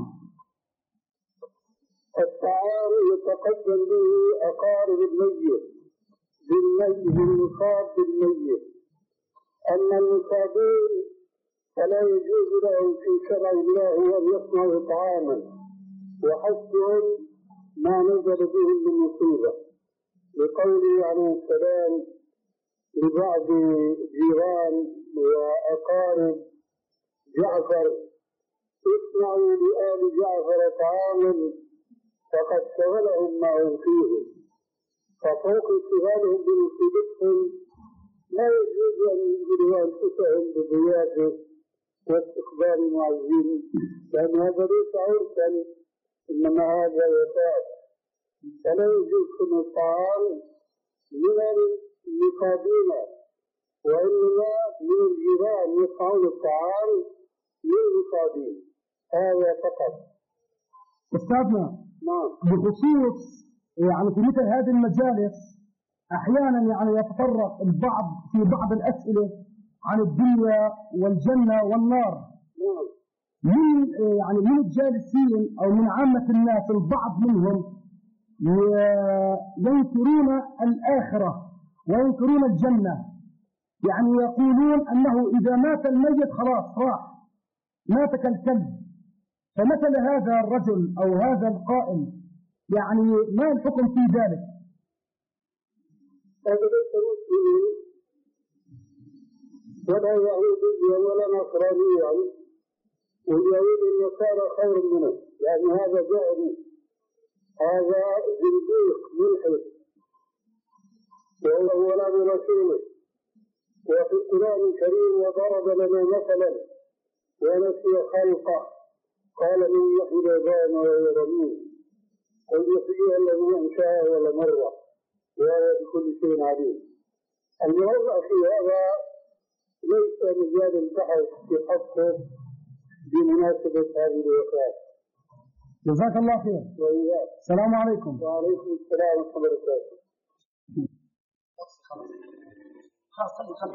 Speaker 5: الطعام يتقدم به أقارب الميت بالميت بالمصاب بالميت. أما المصابين فلا يجوز لهم في شرع الله أن يصنعوا طعاما، وحسبهم ما نزل بهم من مصيبة، لقوله عليه السلام لبعض جيران وأقارب جعفر: اصنعوا لآل جعفر طعاما فقد شغلهم ما هم فيه. ففوق اشتغالهم بمصيبتهم لا يجوز أن ينزلوا أنفسهم بضيافة واستقبال معزين، لأن هذا ليس عرسا، إنما هذا وفاء. فلا يجوز كل الطعام من المقابين، وإنما من الجيران يصنعون الطعام للمقابين. هذا فقط.
Speaker 4: أستاذنا،
Speaker 5: نعم.
Speaker 4: بخصوص يعني في مثل هذه المجالس أحيانا يعني يتطرق البعض في بعض الأسئلة عن الدنيا والجنة والنار.
Speaker 5: نعم.
Speaker 4: من يعني من الجالسين أو من عامة الناس البعض منهم ينكرون الآخرة وينكرون الجنة، يعني يقولون أنه إذا مات الميت خلاص راح، مات كالكلب. فمثل هذا الرجل أو هذا القائل يعني ما الحكم في ذلك؟
Speaker 5: هذا ليس مسلم ولا يهوديا ولا نصرانيا، واليهود النصارى خير منه، يعني هذا جهل، هذا زنديق ملحد، وهو ولا برسوله. وفي القرآن الكريم وضرب لنا مثلا ونسي خلقه قال من يحيي العظام وهي رميم قل يحييها الذي انشاها ولا مره وهو بكل شيء عليم. الموضع في هذا ليس مجال البحث في حقه بمناسبه هذه الوفاه.
Speaker 4: جزاك الله خير.
Speaker 5: وإياك.
Speaker 4: السلام عليكم.
Speaker 5: وعليكم السلام ورحمه الله وبركاته.
Speaker 3: خلاص خلي خلي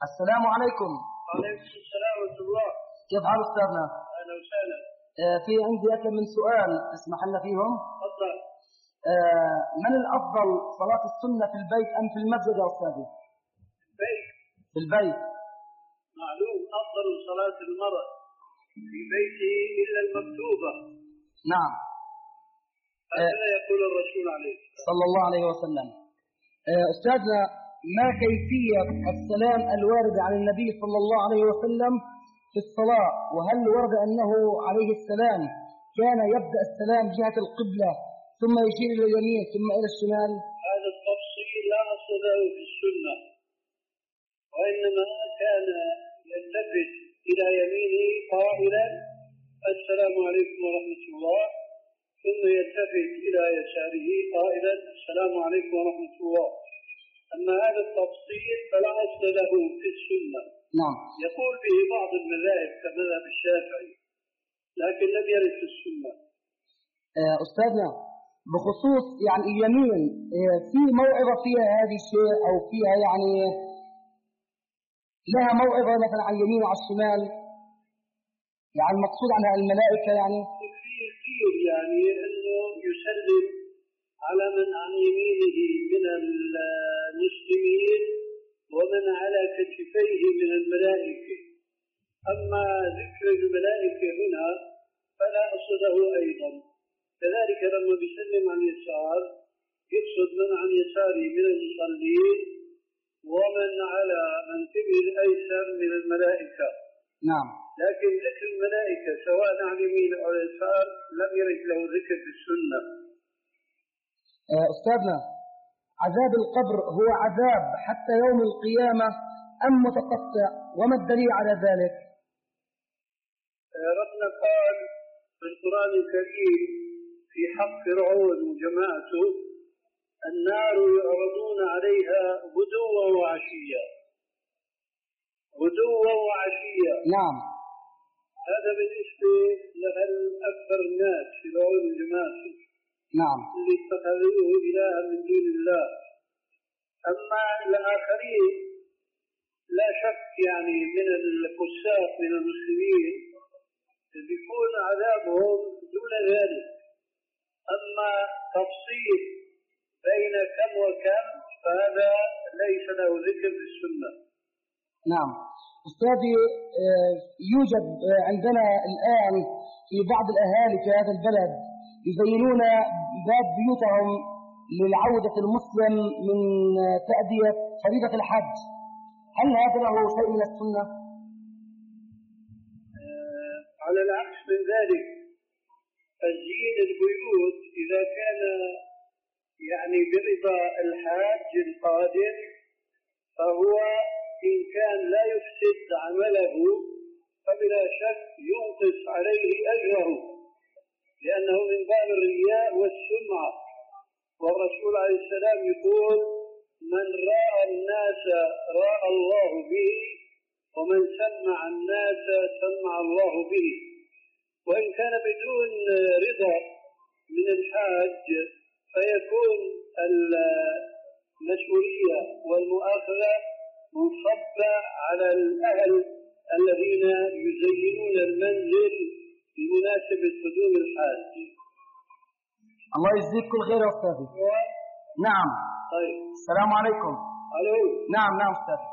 Speaker 6: السلام عليكم.
Speaker 5: وعليكم السلام ورحمة الله.
Speaker 6: كيف حال أستاذنا؟
Speaker 5: أهلا وسهلا.
Speaker 6: آه في عندي أكثر من سؤال اسمح لنا فيهم.
Speaker 5: تفضل.
Speaker 6: آه من الأفضل صلاة السنة في البيت أم في المسجد يا أستاذي؟
Speaker 5: البيت.
Speaker 6: في البيت.
Speaker 5: معلوم أفضل صلاة المرء في بيته إلا المكتوبة.
Speaker 6: نعم.
Speaker 5: هكذا يقول الرسول عليه
Speaker 6: صلى الله عليه وسلم. آه أستاذنا ما كيفية السلام الوارد عن النبي صلى الله عليه وسلم في الصلاة، وهل ورد أنه عليه السلام كان يبدأ السلام جهة القبلة ثم يشير إلى اليمين ثم إلى الشمال؟
Speaker 5: هذا التفصيل لا أصل له في السنة، وإنما كان يلتفت إلى يمينه قائلا السلام عليكم ورحمة الله، ثم يلتفت إلى يساره قائلا السلام عليكم ورحمة الله. أما هذا التفصيل فلا أصل له في السنة.
Speaker 6: نعم.
Speaker 5: يقول به بعض المذاهب كمذهب الشافعي، لكن لم يرد في السنة.
Speaker 6: أستاذنا بخصوص يعني اليمين، في موعظة فيها هذه الشيء أو فيها يعني لها موعظة مثلا عن اليمين وعلى الشمال، يعني المقصود عنها الملائكة يعني
Speaker 5: في كثير يعني أنه يسلم على من عن يمينه من المسلمين ومن على كتفيه من الملائكة. أما ذكر الملائكة هنا فلا أصل له أيضا. كذلك لما بيسلم عن يسار يقصد من عن يساره من المصلين ومن على منكبه الأيسر من الملائكة.
Speaker 6: نعم.
Speaker 5: لكن ذكر الملائكة سواء عن يمين أو يسار لم يرد له ذكر في السنة.
Speaker 6: أستاذنا عذاب القبر هو عذاب حتى يوم القيامة أم متقطع، وما الدليل على ذلك؟
Speaker 5: ربنا قال في القرآن الكريم في حق فرعون وجماعته النار يعرضون عليها غدوا وعشيا. غدوا وعشيا.
Speaker 6: نعم.
Speaker 5: هذا بالنسبة لأكثر الناس فرعون وجماعته.
Speaker 6: نعم.
Speaker 5: اللي اتخذوه إلها من دون الله. أما الآخرين لا شك يعني من الفساق من المسلمين بيكون عذابهم دون ذلك. أما تفصيل بين كم وكم فهذا ليس له ذكر في السنة.
Speaker 6: نعم. أستاذي يوجد عندنا الآن في بعض الأهالي في هذا البلد يزينون باب بيوتهم للعودة المسلم من تأدية فريضة الحج، هل هذا له شيء من السنة؟
Speaker 5: آه على العكس من ذلك، تزيين البيوت إذا كان يعني برضا الحاج القادم فهو إن كان لا يفسد عمله فبلا شك ينقص عليه أجره، لأنه من باب الرياء والسمعة. والرسول عليه السلام يقول من رأى الناس رأى الله به، ومن سمع الناس سمع الله به. وإن كان بدون رضا من الحاج فيكون المسؤولية والمؤاخذة منصبة على الأهل الذين يزينون المنزل بمناسبة قدوم الحاج.
Speaker 6: الله يجزيك كل خير يا أستاذي. نعم.
Speaker 5: طيب.
Speaker 6: السلام عليكم.
Speaker 5: ألو.
Speaker 6: نعم نعم أستاذ.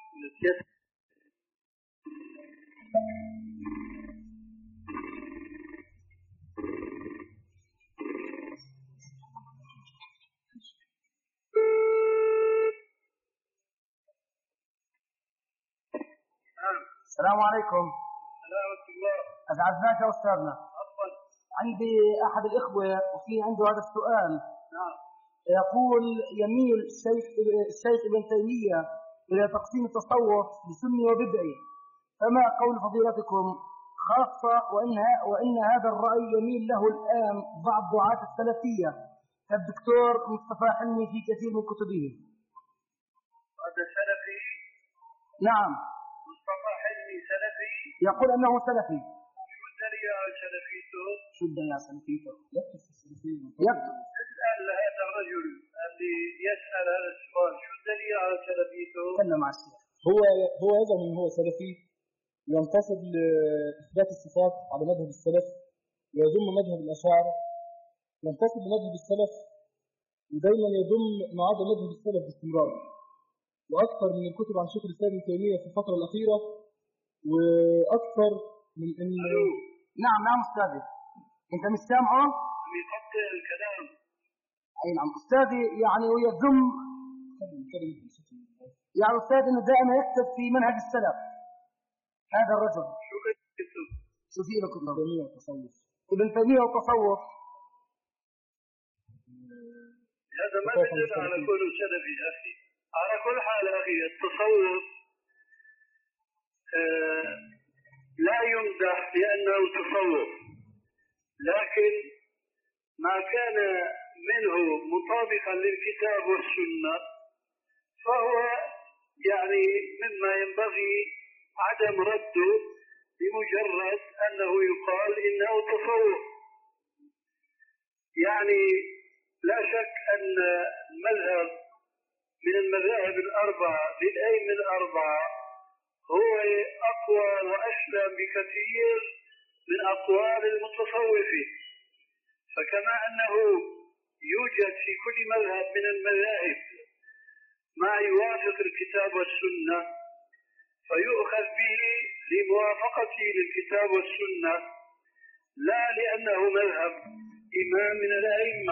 Speaker 6: السلام عليكم.
Speaker 5: سلامة الله.
Speaker 6: أسعدناك يا أستاذنا.
Speaker 5: أفضل.
Speaker 6: عندي أحد الإخوة وفي عنده هذا السؤال.
Speaker 5: نعم.
Speaker 6: يقول يميل الشيخ الشيخ ابن تيمية إلى تقسيم التصوف لسني وبدعي، فما قول فضيلتكم، خاصة وإن وإن هذا الرأي يميل له الآن بعض دعاة السلفية كالدكتور مصطفى حلمي في كثير من كتبه.
Speaker 5: هذا سلفي؟
Speaker 6: نعم.
Speaker 5: مصطفى حلمي سلفي؟
Speaker 6: يقول أنه سلفي.
Speaker 5: شو الدليل على سلفيته؟
Speaker 6: شو الدليل على سلفيته؟ يكتب.
Speaker 5: اسأل هذا الرجل الذي يسأل هذا السؤال شو الدليل على سلفيته؟
Speaker 6: تكلم مع الشيخ.
Speaker 7: هو هو يزعم ان هو سلفي، ينتصب لاثبات الصفات على مذهب السلف، ويضم مذهب الاشاعره، ينتصب لمذهب السلف، ودايما يضم ما عدا مذهب السلف باستمرار. واكثر من الكتب عن شيخ الاسلام ابن تيميه في الفتره الاخيره، واكثر من ان
Speaker 6: نعم نعم استاذي، انت مش سامعه؟
Speaker 5: يقطع الكلام.
Speaker 6: اي نعم استاذي، يعني ويذم يعني استاذ انه دائما يكتب في منهج السلف هذا الرجل.
Speaker 5: شو كتب؟
Speaker 6: شو في لك
Speaker 7: ابن تيميه والتصوف.
Speaker 6: ابن تيميه والتصوف
Speaker 5: هذا ما بيدل على كونه سلفي يا اخي. على كل حال يا اخي التصوف آه لا يمدح لانه تصوف، لكن ما كان منه مطابقا للكتاب والسنه فهو يعني مما ينبغي عدم رده بمجرد انه يقال انه تصوف. يعني لا شك ان المذهب من المذاهب الاربعه للائمه الاربعه هو اقوى واسلم بكثير من اقوال المتصوفين. فكما انه يوجد في كل مذهب من المذاهب ما يوافق الكتاب والسنه فيؤخذ به لموافقته للكتاب والسنه، لا لانه مذهب امام من الائمه.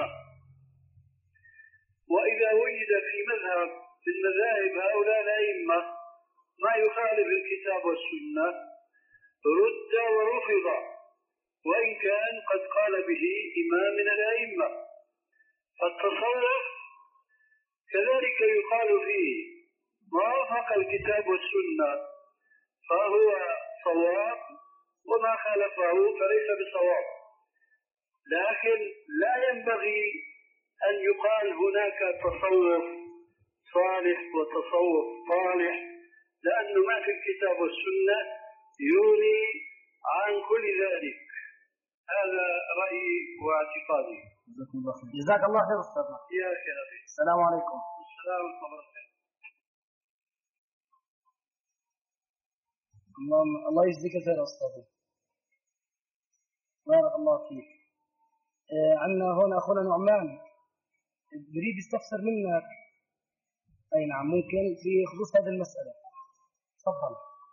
Speaker 5: واذا وجد في مذهب من مذاهب هؤلاء الائمه ما يخالف الكتاب والسنه رد ورفض، وان كان قد قال به امام من الائمه. فالتصوف كذلك يقال فيه ما وافق الكتاب والسنه فهو صواب، وما خالفه فليس بصواب. لكن لا ينبغي أن يقال هناك تصوف صالح وتصوف صالح، لأنه ما في الكتاب والسنة يغني عن كل ذلك. هذا رأيي واعتقادي.
Speaker 6: جزاك الله خير أستاذنا.
Speaker 5: يا أخي
Speaker 6: السلام عليكم.
Speaker 5: السلام عليكم.
Speaker 6: الله يجزيك خير أستاذي، بارك الله فيك. آه عندنا هنا أخونا نعمان يريد يستفسر منك. أي نعم، ممكن في خصوص هذه المسألة. تفضل.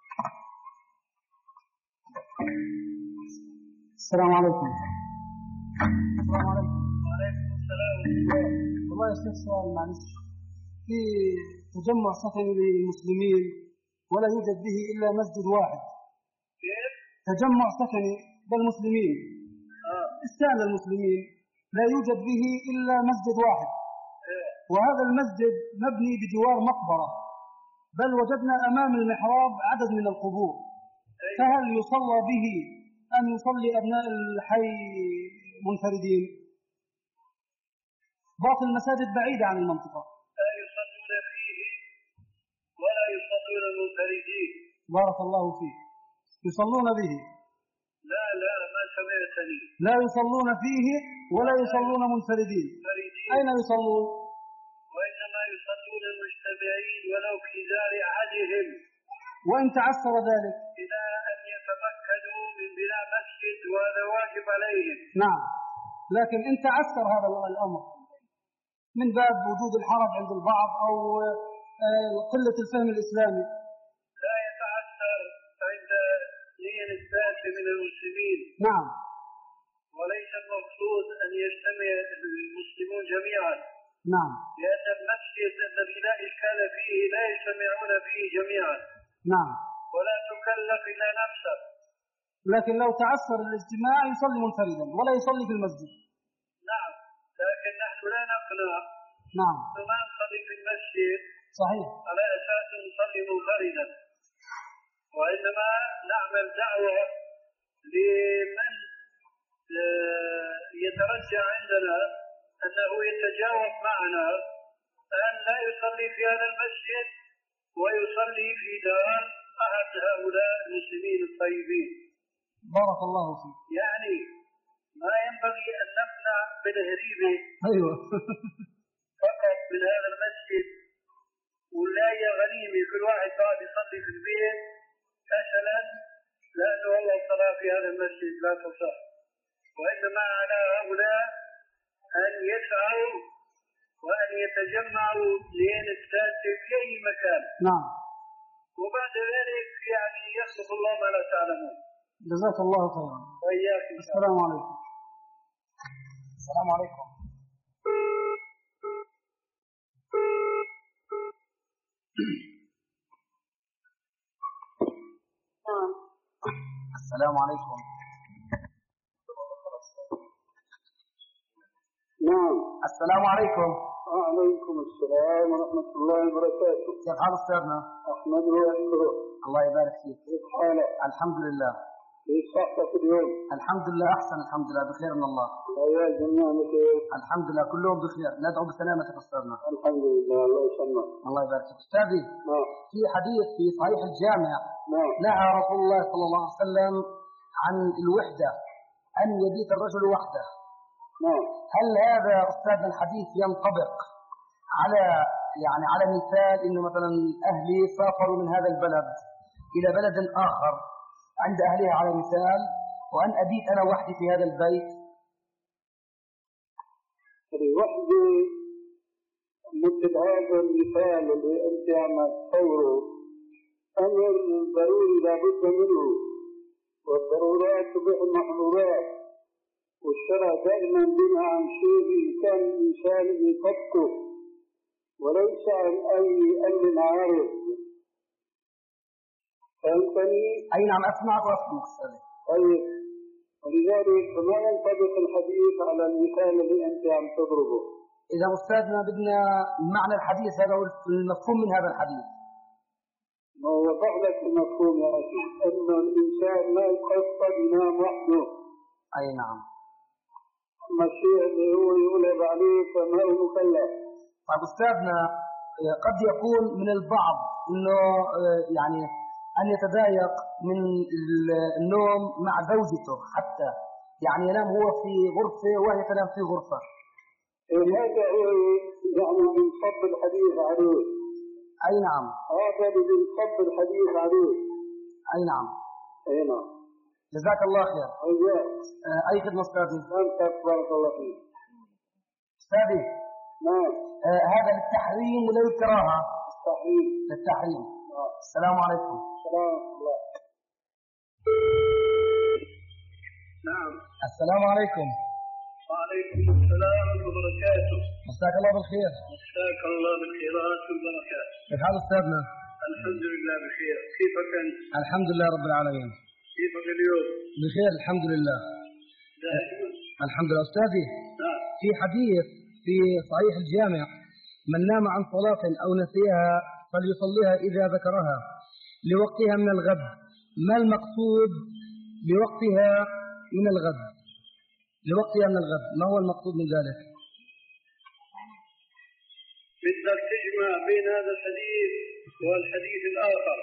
Speaker 4: السلام عليكم.
Speaker 6: السلام عليكم.
Speaker 5: وعليكم السلام.
Speaker 6: والله يا شيخ سؤال معلش. في تجمع سكني للمسلمين ولا يوجد به إلا مسجد واحد.
Speaker 5: كيف؟
Speaker 6: تجمع سكني للمسلمين
Speaker 5: آه.
Speaker 6: استان المسلمين لا يوجد به إلا مسجد واحد، وهذا المسجد مبني بجوار مقبرة، بل وجدنا أمام المحراب عدد من القبور. فهل يصلى به أن يصلي أبناء الحي منفردين؟ باقي المساجد بعيدة عن المنطقة.
Speaker 5: لا يصلون فيه ولا يصلون منفردين.
Speaker 6: بارك الله فيك. يصلون به؟
Speaker 5: لا لا ما سمعتني.
Speaker 6: لا يصلون فيه ولا يصلون منفردين. أين يصلون؟
Speaker 5: وإنما يصلون مجتمعين ولو في دار أحدهم.
Speaker 6: وإن تعسر ذلك؟
Speaker 5: إلى أن يتمكنوا من بناء مسجد وهذا واجب عليهم.
Speaker 6: نعم، لكن إن تعسر هذا الأمر من باب وجود الحرج عند البعض أو قلة الفهم الإسلامي.
Speaker 5: لا يتعسر عند نية الناس من المسلمين.
Speaker 6: نعم.
Speaker 5: وليس المقصود أن يجتمع المسلمون جميعا.
Speaker 6: نعم.
Speaker 5: لأن المسجد الذي لا إشكال فيه لا يجتمعون فيه جميعا.
Speaker 6: نعم.
Speaker 5: ولا تكلف إلا نفسه.
Speaker 6: لكن لو تعسر الاجتماع يصلي منفردا ولا يصلي في المسجد.
Speaker 5: نعم، لكن نحن لا نقنع.
Speaker 6: نعم.
Speaker 5: ما نصلي في المسجد.
Speaker 6: صحيح.
Speaker 5: على أساس نصلي منفردا، وإنما نعمل دعوة لمن يترجع عندنا أنه يتجاوب معنا أن لا يصلي في هذا المسجد ويصلي في دار أحد هؤلاء المسلمين الطيبين.
Speaker 6: بارك الله فيك.
Speaker 5: يعني ما ينبغي أن نمنع بالهريبة
Speaker 6: أيوة
Speaker 5: فقط من هذا المسجد ولا هي غنيمة كل واحد قاعد يصلي في البيت مثلا لأنه والله الصلاة في هذا المسجد لا تصح، وإنما على هؤلاء أن يسعوا وأن يتجمعوا لين السادسة في أي مكان.
Speaker 6: نعم.
Speaker 5: وبعد ذلك يعني يخلق الله ما لا تعلمون.
Speaker 6: جزاك الله خيرا.
Speaker 5: وإياك.
Speaker 6: السلام عليكم. السلام عليكم. السلام عليكم.
Speaker 5: نعم.
Speaker 6: السلام عليكم.
Speaker 5: وعليكم السلام ورحمة الله وبركاته.
Speaker 6: كيف حال أستاذنا؟
Speaker 5: أحمد وأشكره.
Speaker 6: الله يبارك فيك.
Speaker 5: كيف حالك؟
Speaker 6: الحمد لله.
Speaker 5: كيف صحتك اليوم؟
Speaker 6: الحمد لله أحسن، الحمد لله بخير من الله.
Speaker 5: يا الجميع بخير.
Speaker 6: الحمد لله كلهم بخير، ندعو بسلامتك أستاذنا.
Speaker 5: الحمد لله الله يسلمك.
Speaker 6: الله يبارك فيك. أستاذي
Speaker 5: نعم.
Speaker 6: في حديث في صحيح الجامع
Speaker 5: نعم.
Speaker 6: نهى رسول الله صلى الله عليه وسلم عن الوحدة، أن يبيت الرجل وحده.
Speaker 5: نعم.
Speaker 6: هل هذا أستاذنا الحديث ينطبق على يعني على مثال إنه مثلا أهلي سافروا من هذا البلد إلى بلد آخر عند أهلها على مثال، وأن أبيت أنا وحدي في هذا البيت؟
Speaker 5: الوحدة مثل هذا المثال اللي أنت عم تصوره أمر ضروري لابد منه، والضرورات تبيح المحظورات، والشرع دائما بنهى عن شيء كان الإنسان يطبقه وليس عن أي أمر عارض. فهمتني؟
Speaker 6: أي نعم أسمعك وأفهمك أستاذي.
Speaker 5: طيب، ولذلك ما ينطبق الحديث على المثال اللي أنت عم تضربه.
Speaker 6: إذا أستاذنا بدنا معنى الحديث هذا والمفهوم من هذا الحديث.
Speaker 5: ما وضح لك المفهوم يا أخي، أنه الإنسان ما يخطط ينام وحده.
Speaker 6: أي نعم.
Speaker 5: أما الشيء اللي هو يولد عليه فما هو مكلف.
Speaker 6: طيب أستاذنا قد يكون من البعض إنه يعني أن يتضايق من النوم مع زوجته، حتى يعني ينام هو في غرفة وهي تنام في غرفة.
Speaker 5: هذا هو يعني بنصب الحديث عليه.
Speaker 6: أي نعم.
Speaker 5: هذا اللي بنصب الحديث عليه.
Speaker 6: أي نعم.
Speaker 5: أي نعم.
Speaker 6: جزاك الله خير.
Speaker 5: أيوة.
Speaker 6: أي خدمة أستاذي؟
Speaker 5: أنت بارك الله فيك.
Speaker 6: أستاذي.
Speaker 5: نعم.
Speaker 6: آه هذا للتحريم ولا للكراهة؟
Speaker 5: للتحريم.
Speaker 6: للتحريم.
Speaker 5: نعم.
Speaker 6: السلام عليكم.
Speaker 5: السلام الله. نعم.
Speaker 6: السلام عليكم.
Speaker 5: وعليكم السلام وبركاته.
Speaker 6: مساك الله بالخير.
Speaker 5: مساك الله بالخيرات والبركات.
Speaker 6: كيف حال أستاذنا؟
Speaker 5: الحمد لله بخير. كيفك أنت؟
Speaker 6: الحمد لله رب العالمين.
Speaker 5: كيفك اليوم؟
Speaker 6: بخير الحمد لله.
Speaker 5: دائما.
Speaker 6: الحمد لله. أستاذي.
Speaker 5: نعم.
Speaker 6: في حديث في صحيح الجامع: من نام عن صلاة أو نسيها فليصليها إذا ذكرها لوقتها من الغد. ما المقصود بوقتها من الغد؟ لوقتها من الغد، ما هو المقصود من ذلك؟
Speaker 5: بدك تجمع بين هذا الحديث والحديث الآخر.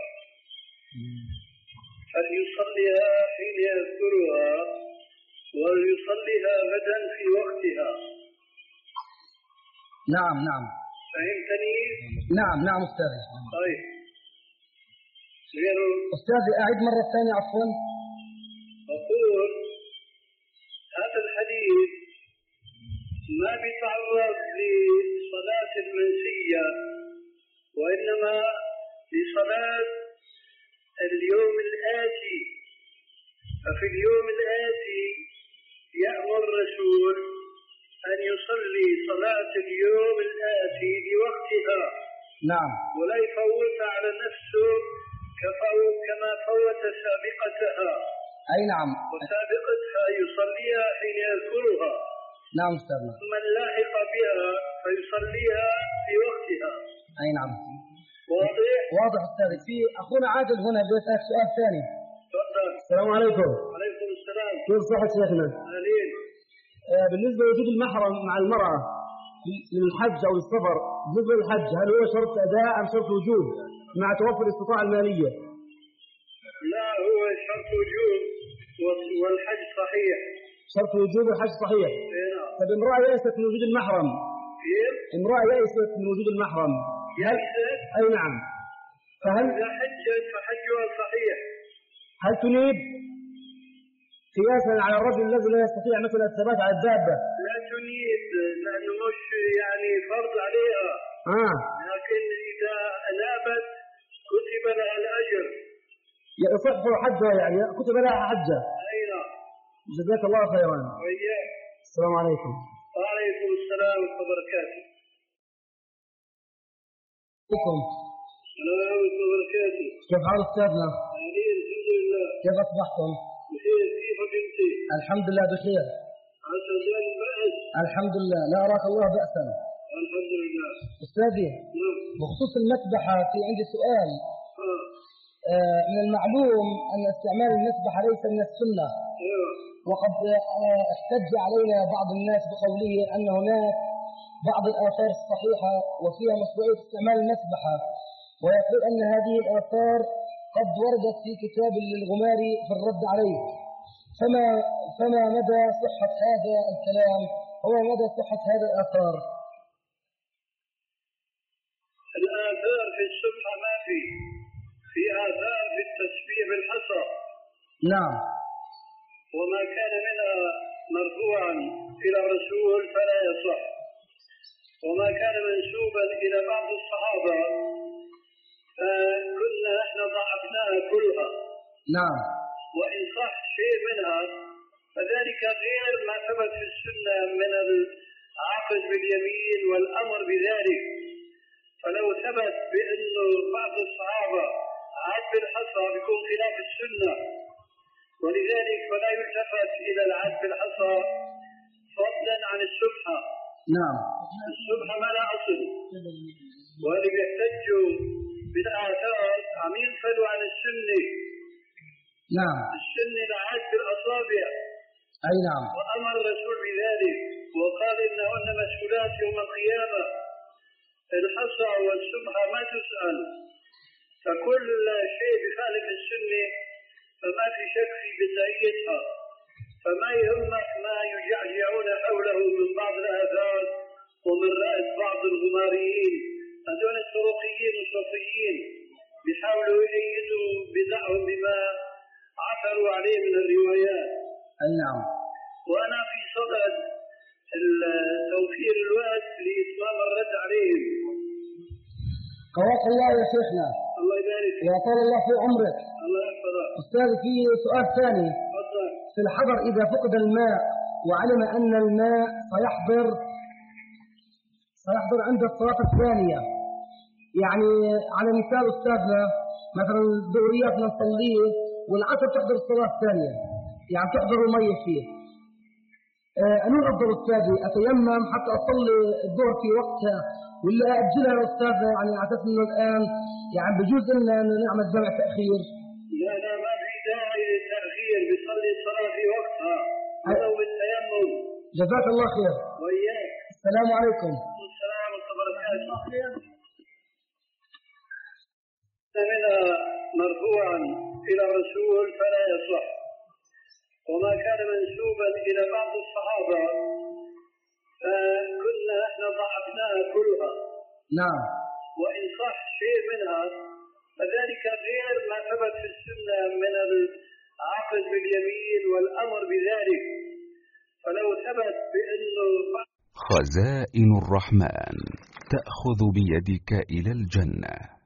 Speaker 5: فليصليها حين يذكرها وليصليها غدا في وقتها.
Speaker 6: نعم نعم.
Speaker 5: فهمتني؟
Speaker 6: نعم نعم أستاذي.
Speaker 5: طيب. غيره.
Speaker 6: أستاذي أعيد مرة ثانية عفوا.
Speaker 5: أقول هذا الحديث ما بيتعرض لصلاة المنسية، وإنما لصلاة اليوم الآتي. ففي اليوم الآتي يأمر الرسول أن يصلي صلاة اليوم الآتي بوقتها.
Speaker 6: نعم.
Speaker 5: ولا يفوت على نفسه كما فوت سابقتها.
Speaker 6: أي نعم.
Speaker 5: وسابقتها يصليها حين يذكرها.
Speaker 6: نعم أستاذنا.
Speaker 5: من لاحق بها فيصليها في وقتها.
Speaker 6: أي نعم.
Speaker 5: واضح؟
Speaker 6: واضح أستاذي. في أخونا عادل هنا بيسألك سؤال ثاني.
Speaker 5: تفضل.
Speaker 6: السلام عليكم.
Speaker 5: وعليكم السلام.
Speaker 6: كيف صحة شيخنا؟
Speaker 5: أهلين.
Speaker 6: آه بالنسبة لوجود المحرم مع المرأة للحج أو السفر، بالنسبة للحج هل هو شرط أداء أم شرط وجوب مع توفر الاستطاعة المالية؟
Speaker 5: لا، هو شرط وجوب والحج صحيح.
Speaker 6: شرط وجوب والحج صحيح.
Speaker 5: نعم.
Speaker 6: طب امرأة يأست من وجود المحرم.
Speaker 5: كيف؟
Speaker 6: امرأة يأست من وجود المحرم
Speaker 8: يجزئ.
Speaker 6: أي نعم. فهل
Speaker 8: إذا حجت فحجها صحيح.
Speaker 6: هل تنيب قياسا على الرجل الذي لا يستطيع مثلا الثبات على الدابة؟
Speaker 8: لا تنيب لأنه مش يعني فرض عليها.
Speaker 6: آه.
Speaker 8: لكن إذا أنابت كتب لها الأجر.
Speaker 6: يصح حجها يعني كتب لها حجة.
Speaker 8: أي نعم.
Speaker 6: جزاك الله خيرا.
Speaker 8: وإياك.
Speaker 6: السلام عليكم.
Speaker 8: وعليكم السلام ورحمة الله وبركاته.
Speaker 6: عليكم.
Speaker 8: السلام عليكم وبركاته.
Speaker 6: كيف حال أستاذنا؟
Speaker 8: أهلين الحمد لله.
Speaker 6: كيف أصبحتم؟
Speaker 8: بخير. كيفك أنت؟
Speaker 6: الحمد لله بخير.
Speaker 8: عسى زال البأس.
Speaker 6: الحمد لله لا أراك الله بأسا.
Speaker 8: الحمد لله.
Speaker 6: أستاذي.
Speaker 8: نعم.
Speaker 6: بخصوص المسبحة في عندي سؤال.
Speaker 8: آه.
Speaker 6: آه من المعلوم أن استعمال المسبحة ليس من السنة.
Speaker 8: أيوه.
Speaker 6: وقد آه احتج علينا بعض الناس بقوله أن هناك بعض الآثار الصحيحة وفيها مشروعية استعمال المسبحة، ويقول أن هذه الآثار قد وردت في كتاب للغماري في الرد عليه. فما فما مدى صحة هذا الكلام؟ هو مدى صحة هذا الآثار؟
Speaker 8: الآثار في السبحة ما في. في آثار في التسبيح بالحصى.
Speaker 6: نعم.
Speaker 8: وما كان منها مرفوعا إلى الرسول فلا يصح. وما كان منسوبا إلى بعض الصحابة فكنا احنا ضعفناها كلها.
Speaker 6: نعم.
Speaker 8: وإن صح شيء منها فذلك غير ما ثبت في السنة من العقد باليمين والأمر بذلك. فلو ثبت بأنه بعض الصحابة عاد بالحصى بيكون خلاف السنة، ولذلك فلا يلتفت إلى العاد بالحصى فضلا عن السبحة.
Speaker 6: نعم.
Speaker 8: السبحة ما لا أصل، واللي بيحتجوا بالآثار عم ينفلوا عن السنة.
Speaker 6: نعم.
Speaker 8: السنة العاد بالأصابع.
Speaker 6: أي نعم.
Speaker 8: وأمر الرسول بذلك وقال إنهن مسؤولات يوم القيامة. الحصى والسبحة ما تسأل. فكل شيء بخالف السنة فما في شك في بدايتها. فما يهمك ما يجعجعون حوله من بعض الآثار ومن رأس بعض الغماريين. هذول الطرقيين والصوفيين بيحاولوا يأيدوا بدعهم بما عثروا عليه من الروايات.
Speaker 6: أي نعم.
Speaker 8: وأنا في صدد توفير الوقت لإتمام الرد عليهم.
Speaker 6: قواك الله يا شيخنا.
Speaker 8: الله يبارك فيك.
Speaker 6: وطال الله في عمرك.
Speaker 8: الله يحفظك.
Speaker 6: أستاذ في سؤال ثاني.
Speaker 8: تفضل.
Speaker 6: في الحضر إذا فقد الماء وعلم أن الماء سيحضر سيحضر عند الصلاة الثانية، يعني على مثال أستاذنا مثلا الظهريات نصليه والعصر تحضر الصلاة الثانية، يعني تحضر المية فيه. أنا أفضل أستاذي أتيمم حتى أصلي الظهر في وقتها ولا أجلها يا أستاذنا، يعني على أساس إنه الآن يعني بجوز إننا نعمل جمع تأخير؟
Speaker 8: لا لا ما في داعي للتأخير، بيصلي الصلاة في وقتها ولو بالتيمم.
Speaker 6: جزاك الله خير.
Speaker 8: وإياك.
Speaker 6: السلام عليكم.
Speaker 8: السلام ورحمة الله وبركاته. منها مرفوعا إلى الرسول فلا يصح. وما كان منسوبا إلى بعض الصحابة فكنا احنا ضعفناها كلها.
Speaker 6: نعم.
Speaker 8: وإن صح شيء منها فذلك غير ما ثبت في السنة من العقد باليمين والأمر بذلك. فلو ثبت بأنه
Speaker 9: خزائن الرحمن تأخذ بيدك إلى الجنة.